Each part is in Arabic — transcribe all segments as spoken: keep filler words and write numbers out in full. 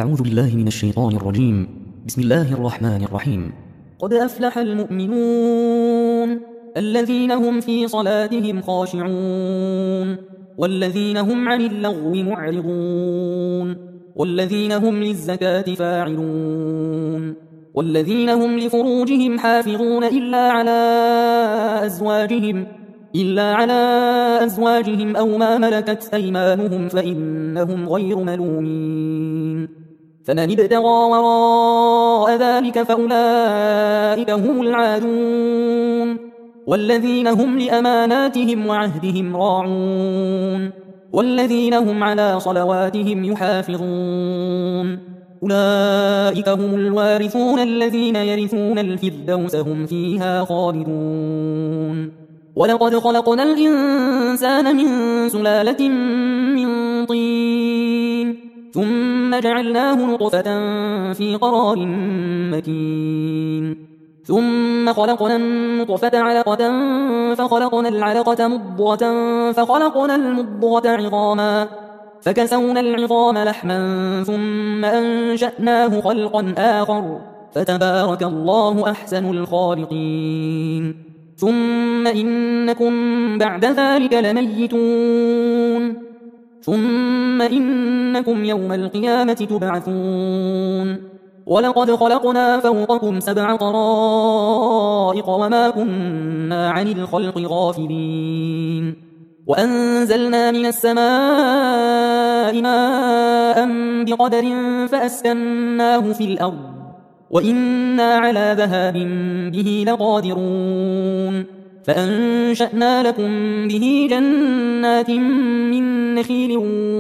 أعوذ بالله من الشيطان الرجيم. بسم الله الرحمن الرحيم. قد أفلح المؤمنون الذين هم في صلاتهم خاشعون والذين هم عن اللغو معرضون والذين هم للزكاة فاعلون والذين هم لفروجهم حافظون إلا على أزواجهم إلا على أزواجهم أو ما ملكت أيمانهم فإنهم غير ملومين. فمن ابتغى وراء ذلك فأولئك هم العادون والذين هم لأماناتهم وعهدهم راعون والذين هم على صلواتهم يحافظون. أولئك هم الوارثون الذين يرثون الفردوس هم فيها خالدون. ولقد خلقنا الإنسان من سلالة من طين ثم جعلناه نطفة في قرار مكين ثم خلقنا النطفة علقة فخلقنا العلقة مضغة فخلقنا المضغة عظاما فكسونا العظام لحما ثم أنشأناه خلقا آخر فتبارك الله أحسن الخالقين. ثم إنكم بعد ذلك لميتون ثم إنكم يوم القيامة تبعثون. ولقد خلقنا فوقكم سبع طرائق وما كنا عن الخلق غافلين. وأنزلنا من السماء ماء بقدر فأسكناه في الأرض وإنا على ذهاب به لقادرون. فأنشأنا لكم به جنات من نخيل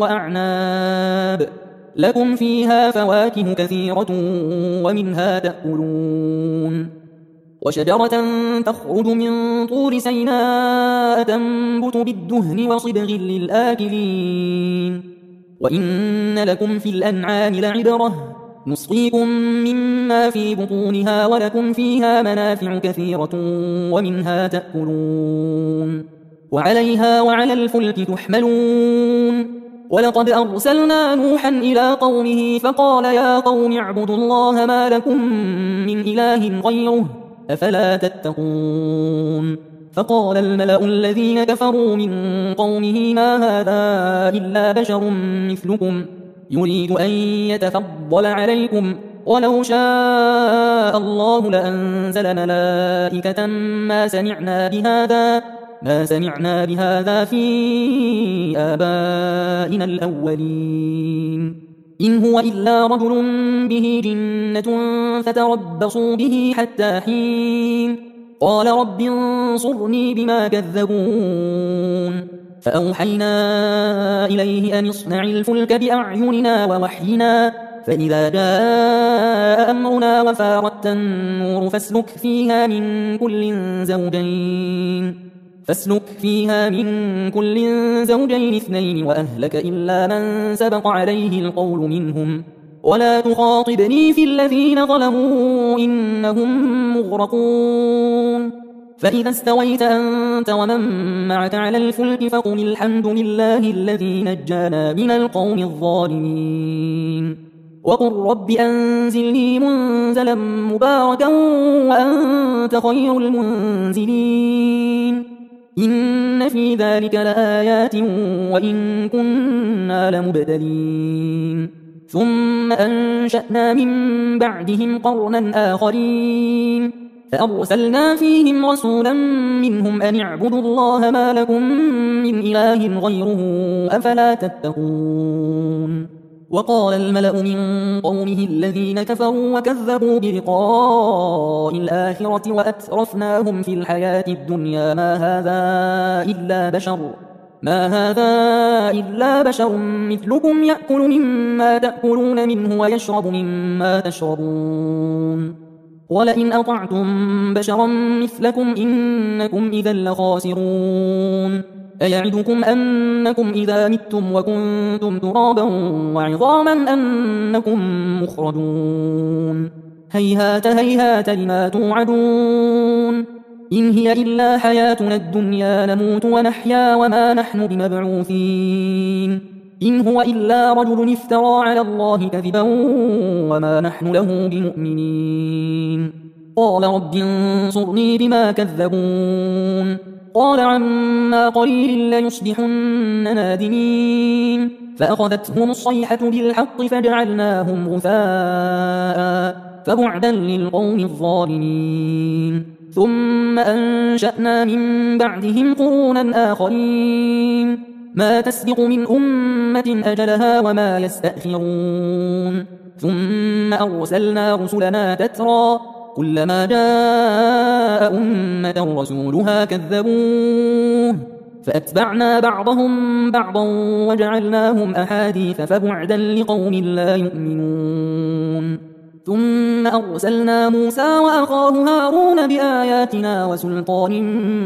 وأعناب لكم فيها فواكه كثيرة ومنها تأكلون. وشجرة تخرج من طور سيناء تنبت بالدهن وصبغ للآكلين. وإن لكم في الأنعام لعبرة نسقيكم مما في بطونها ولكم فيها منافع كثيرة ومنها تأكلون. وعليها وعلى الفلك تحملون. ولقد أرسلنا نوحا إلى قومه فقال يا قوم اعبدوا الله ما لكم من إله غيره أفلا تتقون. فقال الملأ الذين كفروا من قومه ما هذا إلا بشر مثلكم يريد أن يتفضل عليكم ولو شاء الله لأنزل ملائكة ما سمعنا بهذا ما سمعنا بهذا في آبائنا الأولين إن هو إلا رجل به جنة فتربصوا به حتى حين. قال رب انصرني بما كذبون. فأوحينا إليه أن اصنع الفلك بأعيننا ووحينا فإذا جاء أمرنا وفارت النور فاسلك فيها من كل زوجين فاسلك فيها من كل زوجين اثنين وأهلك إلا من سبق عليه القول منهم ولا تخاطبني في الذين ظلموا إنهم مغرقون. فإذا استويت أنت ومن معك على الفلك فقل الحمد لله الذي نجانا من القوم الظالمين. وقل رب أنزلني منزلا مباركا وأنت خير المنزلين. إن في ذلك لآيات وإن كنا لمبتلين. ثم أنشأنا من بعدهم قرنا آخرين فأرسلنا فيهم رسولا منهم أن اعبدوا الله ما لكم من إله غيره أفلا تتقون. وقال الملأ من قومه الذين كفروا وكذبوا بلقاء الآخرة وأترفناهم في الحياة الدنيا ما هذا إلا بشر ما هذا إلا بشر مثلكم يأكل مما تأكلون منه ويشرب مما تشربون ولئن أطعتم بشرا مثلكم إنكم إذا لخاسرون. أيعدكم أنكم إذا متم وكنتم ترابا وعظاما أنكم مخرجون. هيهات هيهات لما توعدون. إن هي إلا حياتنا الدنيا نموت ونحيا وما نحن بمبعوثين. إن هو إلا رجل افترى على الله كذبا وما نحن له بمؤمنين قال رب انصرني بما كذبون قال عما قليل ليصبحن نادمين فأخذتهم الصيحة بالحق فجعلناهم غثاء فبعدا للقوم الظالمين ثم أنشأنا من بعدهم قرونا آخرين ما تسبق من أمة أجلها وما يستأخرون ثم أرسلنا رسلنا تترى كلما جاء أمة رسولها كذبوه فأتبعنا بعضهم بعضا وجعلناهم أحاديث فبعدا لقوم لا يؤمنون ثم أرسلنا موسى وأخاه هارون بآياتنا وسلطان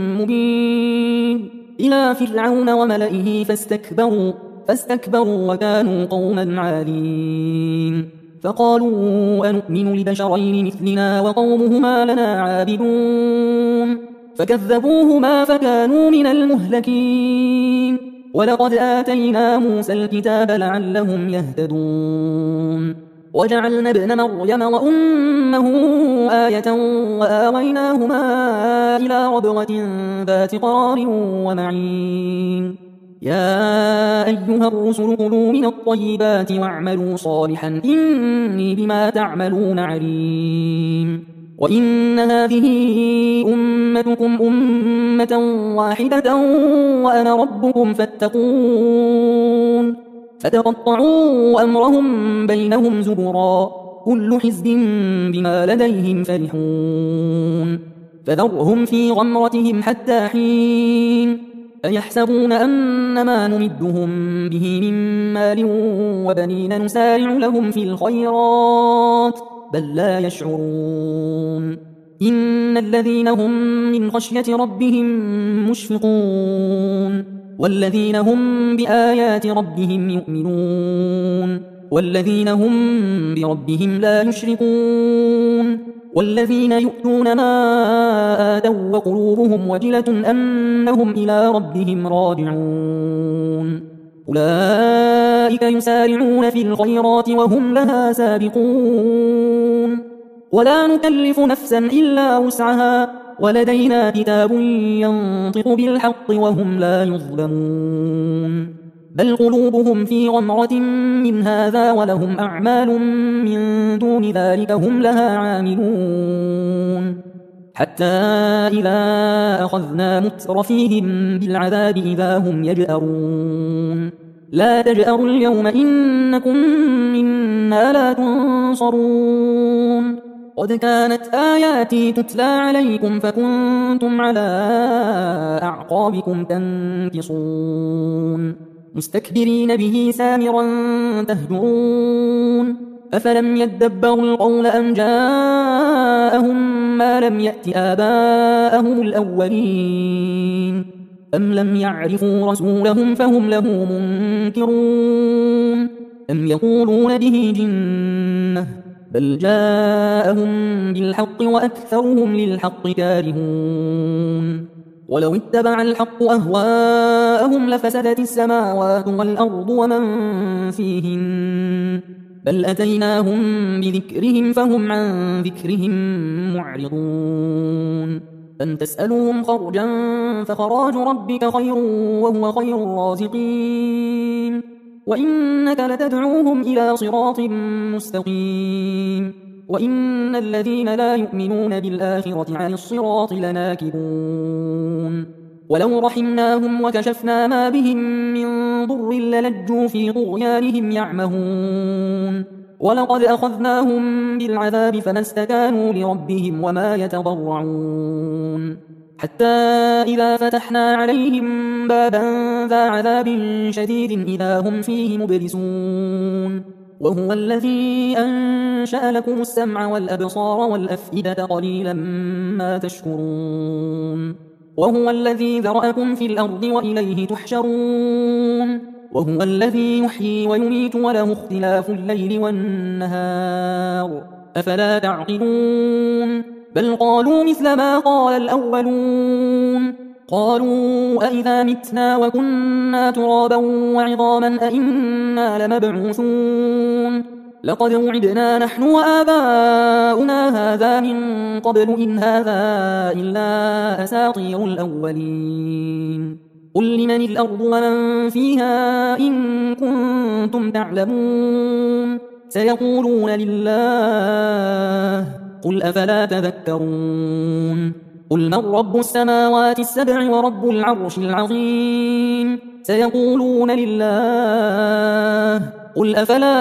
مبين إلى فرعون وملئه فاستكبروا, فاستكبروا وكانوا قوما عالين فقالوا أنؤمن لبشرين مثلنا وقومهما لنا عابدون فكذبوهما فكانوا من المهلكين ولقد آتينا موسى الكتاب لعلهم يهتدون وجعلنا ابن مريم وأمه آية وآويناهما إلى ربوة ذات قرار ومعين يا أيها الرسل كلوا من الطيبات واعملوا صالحا إني بما تعملون عليم وإن هذه أمتكم أمة واحدة وأنا ربكم فاتقون فتقطعوا أمرهم بينهم زبرا كل حزب بما لديهم فرحون فذرهم في غمرتهم حتى حين أيحسبون أنما نمدهم به من مال وبنين نسارع لهم في الخيرات بل لا يشعرون إن الذين هم من خشية ربهم مشفقون والذين هم بآيات ربهم يؤمنون والذين هم بربهم لا يشركون والذين يؤتون ما آتوا وقلوبهم وجلة أنهم إلى ربهم راجعون أولئك يسارعون في الخيرات وهم لها سابقون ولا نكلف نفسا إلا وسعها ولدينا كتاب ينطق بالحق وهم لا يظلمون بل قلوبهم في غمرة من هذا ولهم أعمال من دون ذلك هم لها عاملون حتى إذا أخذنا مترفيهم بالعذاب إذا هم يجأرون لا تجأروا اليوم إنكم منا لا تنصرون قد كانت آياتي تتلى عليكم فكنتم على أعقابكم تنكصون مستكبرين به سامرا تهجرون أفلم يدبروا القول أم جاءهم ما لم يأت آباءهم الأولين أم لم يعرفوا رسولهم فهم له منكرون أم يقولون به جنة بل جاءهم بالحق وأكثرهم للحق كارهون ولو اتبع الحق أهواءهم لفسدت السماوات والأرض ومن فيهن بل أتيناهم بذكرهم فهم عن ذكرهم معرضون أم تسألهم خرجا فخراج ربك خير وهو خير الرازقين وإنك لتدعوهم إلى صراط مستقيم وإن الذين لا يؤمنون بالآخرة عن الصراط لناكبون ولو رحمناهم وكشفنا ما بهم من ضر للجوا في طغيانهم يعمهون ولقد أخذناهم بالعذاب فما استكانوا لربهم وما يتضرعون حتى إذا فتحنا عليهم بابا ذا عذاب شديد إذا هم فيه مبلسون وهو الذي أنشأ لكم السمع والأبصار والأفئدة قليلا ما تشكرون وهو الذي ذرأكم في الأرض وإليه تحشرون وهو الذي يحيي ويميت وله اختلاف الليل والنهار أفلا تعقلون بل قالوا مثل ما قال الأولون قالوا أئذا متنا وكنا ترابا وعظاما أئنا لمبعوثون لقد وعدنا نحن وآباؤنا هذا من قبل إن هذا إلا أساطير الأولين قل لمن الأرض ومن فيها إن كنتم تعلمون سيقولون لله قل أفلا تذكرون قل من رب السماوات السبع ورب العرش العظيم سيقولون لله قل أفلا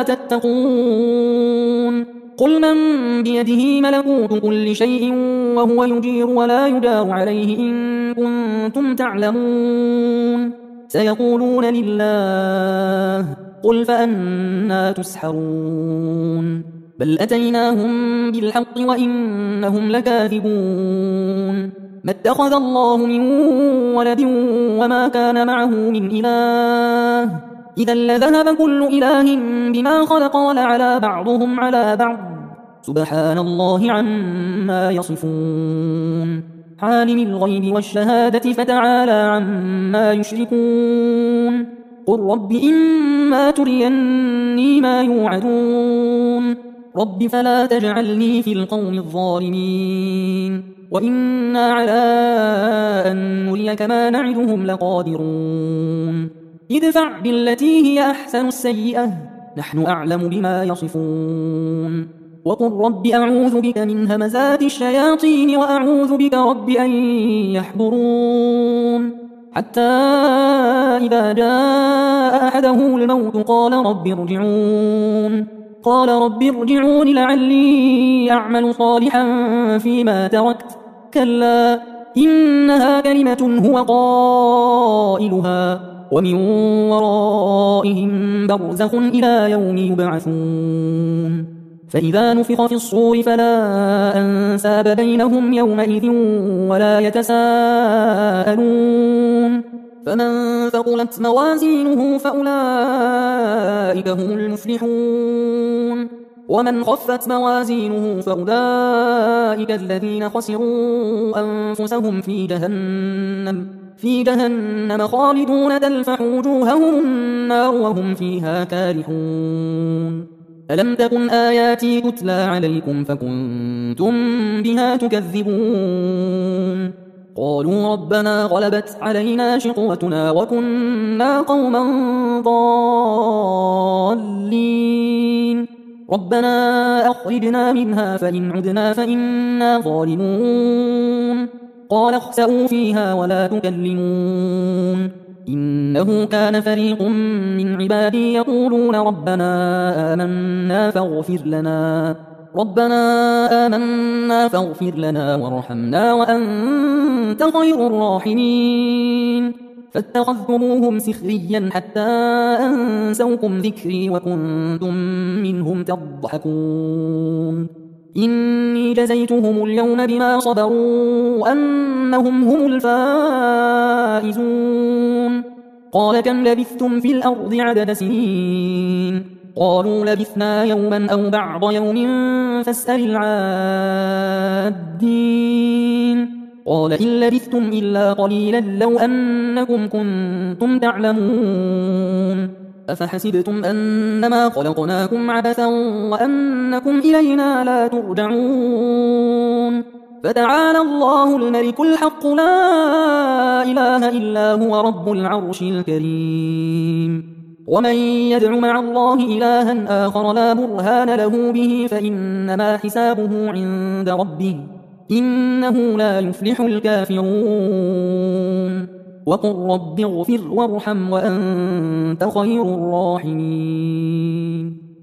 تتقون قل من بيده ملكوت كل شيء وهو يجير ولا يجار عليه إن كنتم تعلمون سيقولون لله قل فأنا تسحرون بل أتيناهم بالحق وإنهم لكاذبون ما اتخذ الله من ولد وما كان معه من إله إذا لذهب كل إله بما خلق ولعلى بعضهم على بعض سبحان الله عما يصفون عالم الغيب والشهادة فتعالى عما يشركون قل رب إما تريني ما يوعدون رب فلا تجعلني في القوم الظالمين وإنا على أن نريك ما نعدهم لقادرون ادفع بالتي هي أحسن السيئة نحن أعلم بما يصفون وقل رب أعوذ بك من همزات الشياطين وأعوذ بك رب أن يحضرون حتى إذا جاء أحدهم الموت قال رب ارجعون قال رب ارجعون لعلي أعمل صالحا فيما تركت كلا إنها كلمة هو قائلها ومن ورائهم برزخ إلى يوم يبعثون فإذا نفخ في الصور فلا أنساب بينهم يومئذ ولا يتساءلون فمن ثقلت موازينه فأولئك هم المفلحون ومن خفت موازينه فأولئك الذين خسروا أنفسهم في جهنم في جهنم خالدون تلفح وجوههم النار وهم فيها كارحون ألم تكن آياتي تتلى عليكم فكنتم بها تكذبون قالوا ربنا غلبت علينا شقوتنا وكنا قوما ضالين ربنا أخرجنا منها فإن عدنا فإنا ظالمون قال اخسئوا فيها ولا تكلمون إنه كان فريق من عبادي يقولون ربنا آمنا فاغفر لنا ربنا آمنا فاغفر لنا وارحمنا وأنت خير الراحمين فاتخذتموهم سخريا حتى أنسوكم ذكري وكنتم منهم تضحكون إني جزيتهم اليوم بما صبروا أنهم هم الفائزون قال كم لبثتم في الأرض عدد سنين قالوا لبثنا يوما أو بعض يوم فاسأل العادين قال إن لبثتم إلا قليلا لو أنكم كنتم تعلمون أفحسبتم أنما خلقناكم عبثا وأنكم إلينا لا ترجعون فتعالى الله الملك الحق لا إله إلا هو رب العرش الكريم ومن يدع مع الله إلها آخر لا برهان له به فإنما حسابه عند ربه إنه لا يفلح الكافرون وقل رب اغفر وارحم وأنت خير الراحمين